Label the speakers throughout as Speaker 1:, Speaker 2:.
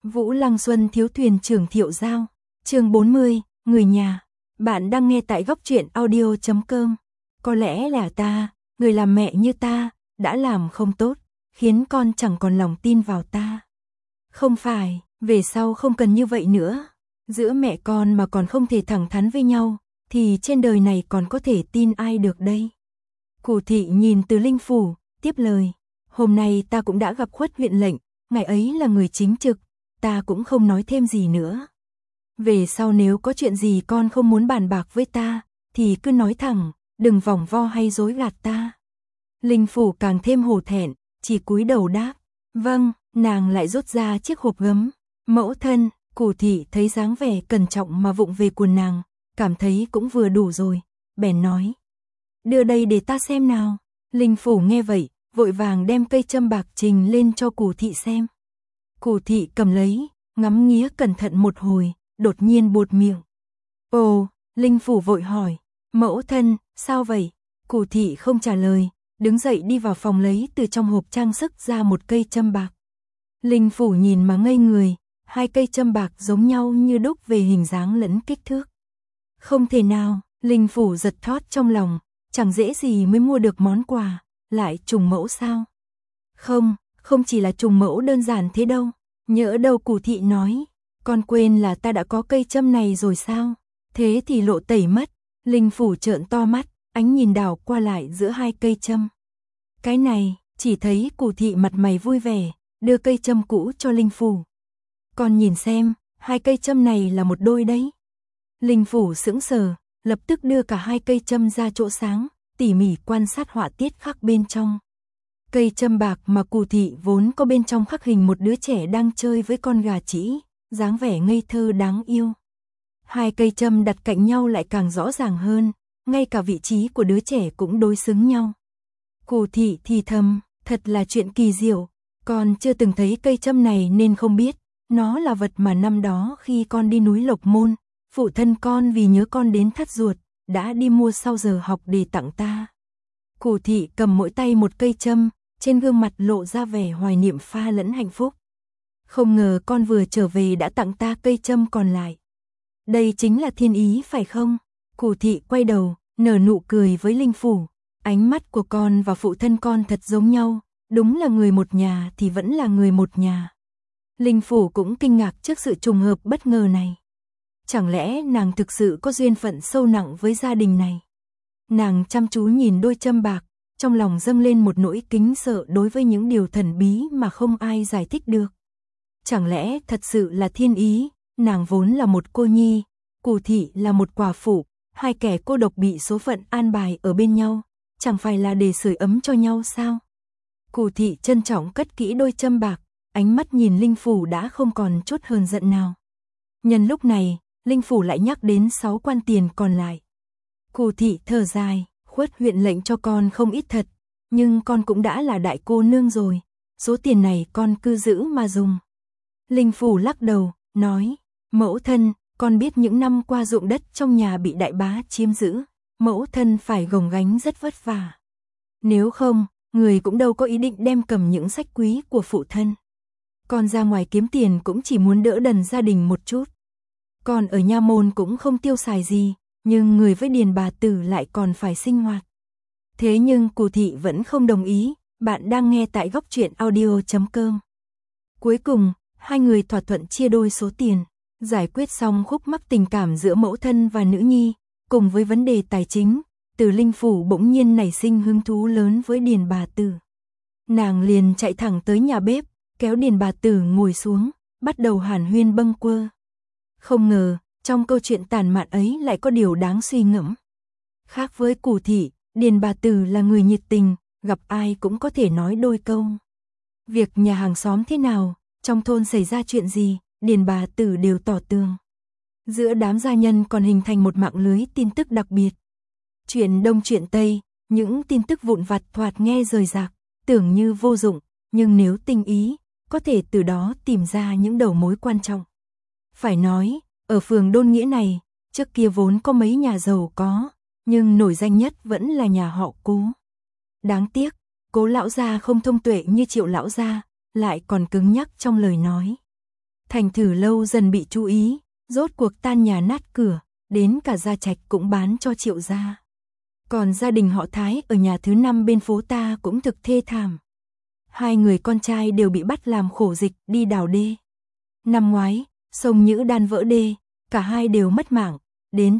Speaker 1: Vũ Lăng Xuân thiếu thuyền trưởng Thiệu Giao. Chương 40, người nhà. Bạn đang nghe tại góc truyện audio.com. Có lẽ là ta, người làm mẹ như ta, đã làm không tốt, khiến con chẳng còn lòng tin vào ta. Không phải, về sau không cần như vậy nữa. Giữa mẹ con mà còn không thể thẳng thắn với nhau, thì trên đời này còn có thể tin ai được đây? Cù Thị nhìn Từ Linh Phủ, tiếp lời. Hôm nay ta cũng đã gặp Khuất huyện lệnh, ngài ấy là người chính trực, ta cũng không nói thêm gì nữa. Về sau nếu có chuyện gì con không muốn bàn bạc với ta, thì cứ nói thẳng, đừng vòng vo hay dối gạt ta. Linh Phủ càng thêm hổ thẹn, chỉ cúi đầu đáp. Vâng, nàng lại rút ra chiếc hộp gấm. Mẫu thân, Cù Thị thấy dáng vẻ cẩn trọng mà vụng về của nàng, cảm thấy cũng vừa đủ rồi, bèn nói. Đưa đây để ta xem nào. Linh Phủ nghe vậy, vội vàng đem cây châm bạc trình lên cho Cù Thị xem. Cù Thị cầm lấy, ngắm nghía cẩn thận một hồi, đột nhiên buột miệng. Ồ, Linh Phủ vội hỏi, mẫu thân, sao vậy? Cù Thị không trả lời, đứng dậy đi vào phòng lấy từ trong hộp trang sức ra một cây châm bạc. Linh Phủ nhìn mà ngây người, hai cây châm bạc giống nhau như đúc về hình dáng lẫn kích thước. Không thể nào, Linh Phủ giật thót trong lòng, chẳng dễ gì mới mua được món quà, lại trùng mẫu sao? Không chỉ là trùng mẫu đơn giản thế đâu, nhỡ đâu Cù Thị nói, con quên là ta đã có cây châm này rồi sao? Thế thì lộ tẩy mất. Linh Phủ trợn to mắt, ánh nhìn đảo qua lại giữa hai cây châm. Cái này, chỉ thấy Cù Thị mặt mày vui vẻ, đưa cây châm cũ cho Linh Phủ. Con nhìn xem, hai cây châm này là một đôi đấy. Linh Phủ sững sờ, lập tức đưa cả hai cây châm ra chỗ sáng, tỉ mỉ quan sát họa tiết khắc bên trong. Cây châm bạc mà Cù Thị vốn có bên trong khắc hình một đứa trẻ đang chơi với con gà trĩ, dáng vẻ ngây thơ đáng yêu. Hai cây châm đặt cạnh nhau lại càng rõ ràng hơn, ngay cả vị trí của đứa trẻ cũng đối xứng nhau. Cù Thị thì thầm, thật là chuyện kỳ diệu, con chưa từng thấy cây châm này nên không biết, nó là vật mà năm đó khi con đi núi Lộc Môn, phụ thân con vì nhớ con đến thắt ruột, đã đi mua sau giờ học để tặng ta. Cù Thị cầm mỗi tay một cây châm, trên gương mặt lộ ra vẻ hoài niệm pha lẫn hạnh phúc. Không ngờ con vừa trở về đã tặng ta cây châm còn lại. Đây chính là thiên ý phải không? Cù Thị quay đầu, nở nụ cười với Linh Phủ. Ánh mắt của con và phụ thân con thật giống nhau, đúng là người một nhà thì vẫn là người một nhà. Linh Phủ cũng kinh ngạc trước sự trùng hợp bất ngờ này. Chẳng lẽ nàng thực sự có duyên phận sâu nặng với gia đình này? Nàng chăm chú nhìn đôi châm bạc, trong lòng dâng lên một nỗi kính sợ đối với những điều thần bí mà không ai giải thích được. Chẳng lẽ thật sự là thiên ý, nàng vốn là một cô nhi, Cù Thị là một quả phụ, hai kẻ cô độc bị số phận an bài ở bên nhau, chẳng phải là để sưởi ấm cho nhau sao? Cù Thị trân trọng cất kỹ đôi châm bạc, ánh mắt nhìn Linh Phủ đã không còn chút hờn giận nào. Nhân lúc này, Linh Phủ lại nhắc đến 6 quan tiền còn lại. Cù Thị thở dài, Khuất huyện lệnh cho con không ít thật, nhưng con cũng đã là đại cô nương rồi, số tiền này con cứ giữ mà dùng. Linh Phủ lắc đầu, nói, mẫu thân, con biết những năm qua ruộng đất trong nhà bị đại bá chiếm giữ, mẫu thân phải gồng gánh rất vất vả. Nếu không, người cũng đâu có ý định đem cầm những sách quý của phụ thân. Con ra ngoài kiếm tiền cũng chỉ muốn đỡ đần gia đình một chút. Con ở nha môn cũng không tiêu xài gì, nhưng người với Điền bà tử lại còn phải sinh hoạt. Thế nhưng Cù Thị vẫn không đồng ý, bạn đang nghe tại góc truyện audio.com. Cuối cùng, hai người thỏa thuận chia đôi số tiền, giải quyết xong khúc mắc tình cảm giữa mẫu thân và nữ nhi, cùng với vấn đề tài chính, Từ Linh Phủ bỗng nhiên nảy sinh hứng thú lớn với Điền bà tử. Nàng liền chạy thẳng tới nhà bếp, kéo Điền bà tử ngồi xuống, bắt đầu hàn huyên bâng quơ. Không ngờ, trong câu chuyện tàn mạn ấy lại có điều đáng suy ngẫm. Khác với Cù Thị, Điền bà tử là người nhiệt tình, gặp ai cũng có thể nói đôi câu. Việc nhà hàng xóm thế nào, trong thôn xảy ra chuyện gì, Điền bà tử đều tỏ tường. Giữa đám gia nhân còn hình thành một mạng lưới tin tức đặc biệt. Chuyện đông chuyện tây, những tin tức vụn vặt thoạt nghe rời rạc, tưởng như vô dụng, nhưng nếu tinh ý, có thể từ đó tìm ra những đầu mối quan trọng. Phải nói, ở phường Đôn Nghĩa này, trước kia vốn có mấy nhà giàu có, nhưng nổi danh nhất vẫn là nhà họ Cố. Đáng tiếc, Cố lão gia không thông tuệ như Triệu lão gia, lại còn cứng nhắc trong lời nói. thành thử lâu dần bị chú ý, rốt cuộc tan nhà nát cửa, đến cả gia trạch cũng bán cho Triệu gia. Còn gia đình họ Thái ở nhà thứ 5 bên phố ta cũng thực thê thảm. 2 người con trai đều bị bắt làm khổ dịch đi đào đê. Năm ngoái, sông Nhữ Đan vỡ đê, cả hai đều mất mạng, đến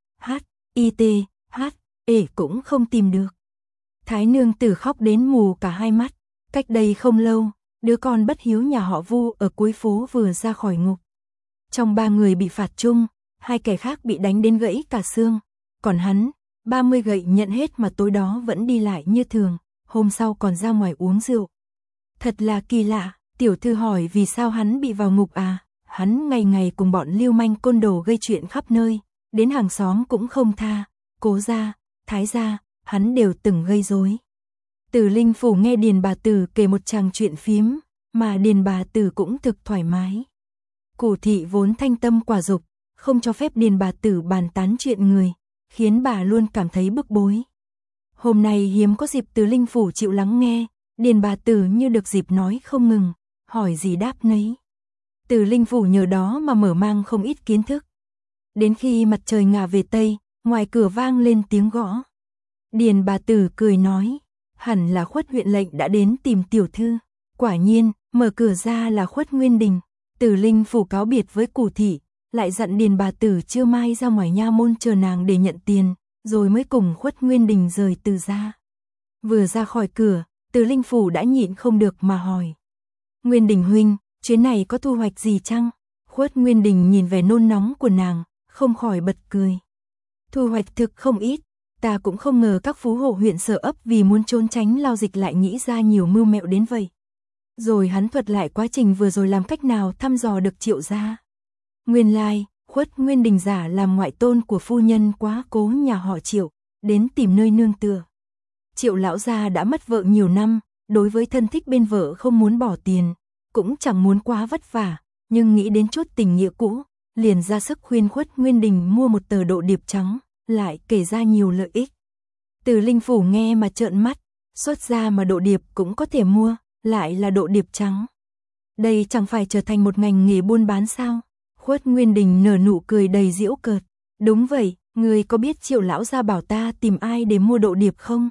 Speaker 1: THITHE cũng không tìm được. Thái nương tử khóc đến mù cả hai mắt. Cách đây không lâu, đứa con bất hiếu nhà họ Vu ở cuối phố vừa ra khỏi ngục. Trong 3 người bị phạt chung, 2 kẻ khác bị đánh đến gãy cả xương. Còn hắn, 30 gậy nhận hết mà tối đó vẫn đi lại như thường, hôm sau còn ra ngoài uống rượu. Thật là kỳ lạ, tiểu thư hỏi vì sao hắn bị vào ngục à? Hắn ngày ngày cùng bọn lưu manh côn đồ gây chuyện khắp nơi, đến hàng xóm cũng không tha, Cố gia, Thái gia, hắn đều từng gây rối. Từ Linh phủ nghe Điền bà tử kể một tràng chuyện phiếm, mà Điền bà tử cũng thực thoải mái. Củ thị vốn thanh tâm quả dục, không cho phép Điền bà tử bàn tán chuyện người, khiến bà luôn cảm thấy bức bối. Hôm nay hiếm có dịp Từ Linh phủ chịu lắng nghe, Điền bà tử như được dịp nói không ngừng, hỏi gì đáp nấy. Từ Linh phủ nhờ đó mà mở mang không ít kiến thức. Đến khi mặt trời ngả về tây, ngoài cửa vang lên tiếng gõ. Điền bà tử cười nói, hẳn là Khuất huyện lệnh đã đến tìm tiểu thư. Quả nhiên, mở cửa ra là Khuất Nguyên Đình. Từ Linh phủ cáo biệt với Củ thị, lại dặn Điền bà tử trưa mai ra ngoài nha môn chờ nàng để nhận tiền, rồi mới cùng Khuất Nguyên Đình rời từ ra. Vừa ra khỏi cửa, Từ Linh phủ đã nhịn không được mà hỏi. Nguyên Đình huynh, chuyến này có thu hoạch gì chăng? Khuất Nguyên Đình nhìn vẻ nôn nóng của nàng, không khỏi bật cười. Thu hoạch thực không ít, ta cũng không ngờ các phú hộ huyện Sở Ấp vì muốn trốn tránh lao dịch lại nghĩ ra nhiều mưu mẹo đến vậy. Rồi hắn thuật lại quá trình vừa rồi làm cách nào thăm dò được Triệu gia. Nguyên lai, Khuất Nguyên Đình giả làm ngoại tôn của phu nhân quá cố nhà họ Triệu, đến tìm nơi nương tựa. Triệu lão gia đã mất vợ nhiều năm, đối với thân thích bên vợ không muốn bỏ tiền, cũng chẳng muốn quá vất vả, nhưng nghĩ đến chút tình nghĩa cũ, liền ra sức khuyên Khuất Nguyên Đình mua một tờ độ điệp trắng, lại kể ra nhiều lợi ích. Từ Linh phủ nghe mà trợn mắt, xuất ra mà độ điệp cũng có thể mua, lại là độ điệp trắng. Đây chẳng phải trở thành một ngành nghề buôn bán sao? Khuất Nguyên Đình nở nụ cười đầy giễu cợt. Đúng vậy, người có biết Triệu lão gia bảo ta tìm ai để mua độ điệp không?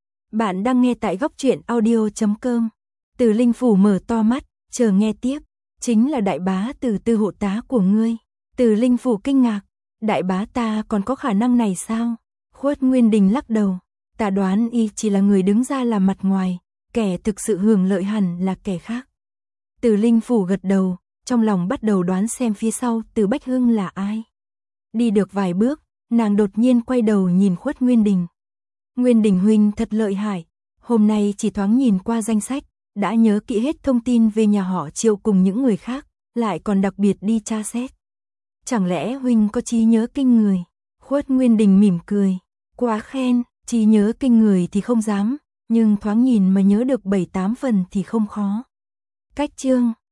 Speaker 1: Bạn đang nghe tại góc truyện audio.com. Từ Linh phủ mở to mắt, chờ nghe tiếp. Chính là đại bá Từ Tư hộ tá của ngươi. Từ Linh phủ kinh ngạc, đại bá ta còn có khả năng này sao? Khuất Nguyên Đình lắc đầu, ta đoán y chỉ là người đứng ra làm mặt ngoài, kẻ thực sự hưởng lợi hẳn là kẻ khác. Từ Linh phủ gật đầu, trong lòng bắt đầu đoán xem phía sau Từ Bách Hưng là ai. Đi được vài bước, nàng đột nhiên quay đầu nhìn Khuất Nguyên Đình. Nguyên Đình huynh thật lợi hại, hôm nay chỉ thoáng nhìn qua danh sách, đã nhớ kỹ hết thông tin về nhà họ Triệu cùng những người khác, lại còn đặc biệt đi tra xét. Chẳng lẽ huynh có trí nhớ kinh người? Khuất Nguyên Đình mỉm cười, quá khen, trí nhớ kinh người thì không dám, nhưng thoáng nhìn mà nhớ được 7-8 phần thì không khó. Cách chương